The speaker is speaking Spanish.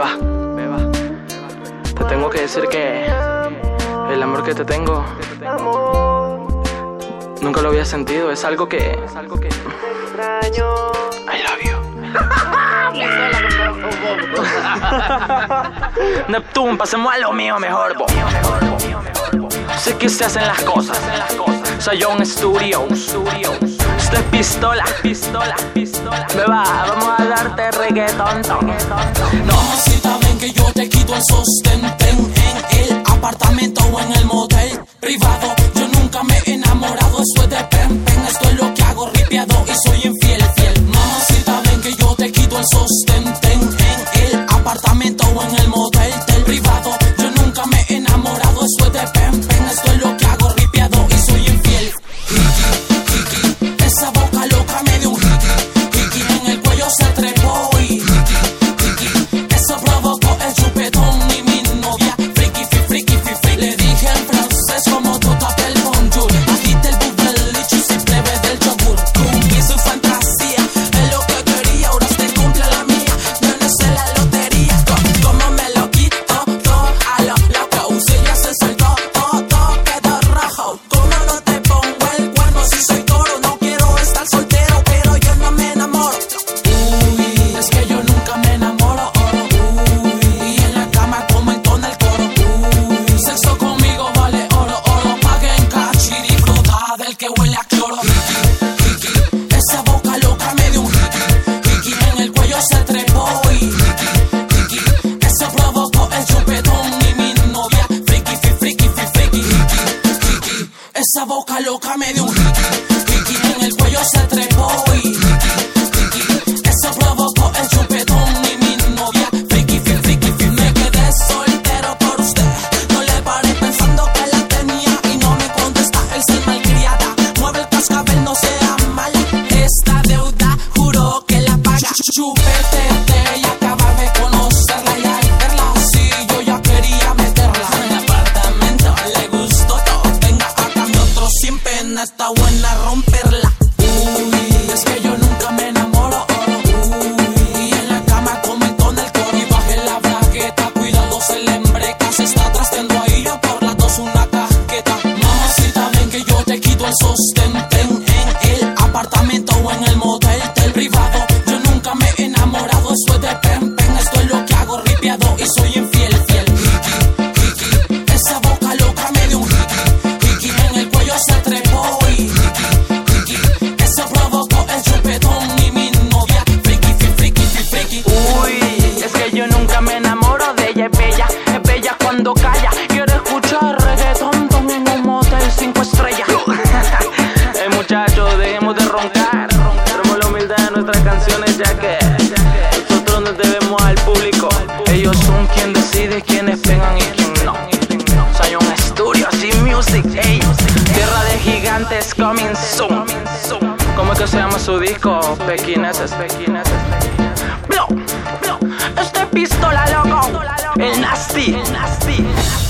Beba, te tengo que decir que el amor que te tengo nunca lo había sentido. Es algo que I love you. Neptune, pasemos a lo mío mejor, bo. Sé que se hacen las cosas. Sayón Studios. Esto es pistola. Beba, vamos a darte reggaetón. No, si ven que yo te quito el sostente en el apartamento o en el motel privado. Yo nunca me he enamorado, eso es de pen. Esto es lo que hago, ripiado y soy infiel. No, si ven que yo te quito el sostente en el apartamento o en el motel privado. Yo nunca me he enamorado, eso es de pen. Esto es lo que hago, ripiado y soy infiel. Esa boca loca me dio un hiki en el cuello se trepó y eso provocó el chupetón y mi novia friki. Le dije en francés como tu tapé el bonjour. Agite el bubbelicho y se plebe del yogur. Cumplí su fantasía, es lo que quería, ahora se cumple la mía. Yo no sé la lotería, como me lo quito, todo a lo loco. Si ya se soltó, todo quedó rojo. Como no te pongo el cuerno si soy toro. No quiero estar soltero, pero yo no me enamoro. Uy, es que yo nunca me enamoro. Uy, y en la cama como entona el coro. Uy, sexo conmigo vale oro. Pague en cash y disfruta del que huele a cloro. Esa boca loca me dio un hiki en el cuello se trepó y eso provocó el chupetón y mi novia friki. Esa boca loca me dio un hiki en el cuello se trepó y eso provocó el chupetón y mi novia friki. Me quedé soltero por usted, no le paré pensando que la tenía y no me contesta el ser malcriada. Mueve el cascabel, no sea mala, esta deuda juro que la paga. Chupete y acaba de conocerla y al verla así yo ya quería meterla en el apartamento. Le gustó todo, venga a cambio otro sin pena, está buena romperla. Uy, es que yo nunca me enamoro. Uy, y en la cama como entona el coro y bajé la bragueta, cuidado se le embreca, se está trasteando ahí yo por las dos una casqueta. Mamacita ven que yo te quito el sostente en el apartamento o en el motel privado. Yo nunca me he enamorado, eso es de pen. Esto es lo que hago, ripiado y soy infiel. Esa boca loca me dio un hiki en el cuello se trepó y eso provocó el chupetón y mi novia friki. Uy, es que yo nunca me enamoro de ella. Es bella cuando calla. Quiero escuchar reggaetón en un motel 5 estrellas. Muchachos, dejemos de roncar. Tenemos la humildad de nuestras canciones, ya que nosotros nos debemos al público. Ellos son quien decide quiénes pegan y quién no. Sayón Studios y Music, ey. Tierra de gigantes coming soon. ¿Cómo es que se llama su disco? Pequineses. Bro, este pistola loco. El nasty.